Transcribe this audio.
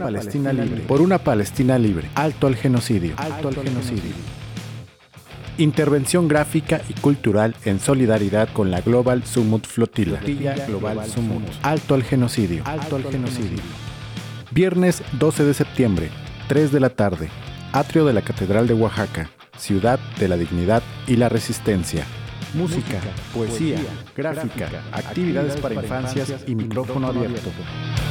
Palestina libre. Por una Palestina libre. Alto al genocidio. Alto al genocidio. Intervención gráfica y cultural en solidaridad con la Global Sumut Flotilla. Global Sumut. Alto al genocidio. Alto al genocidio. Viernes 12 de septiembre, 3 de la tarde. Atrio de la Catedral de Oaxaca. Ciudad de la Dignidad y la Resistencia. Música, poesía, gráfica, actividades para infancias y micrófono abierto.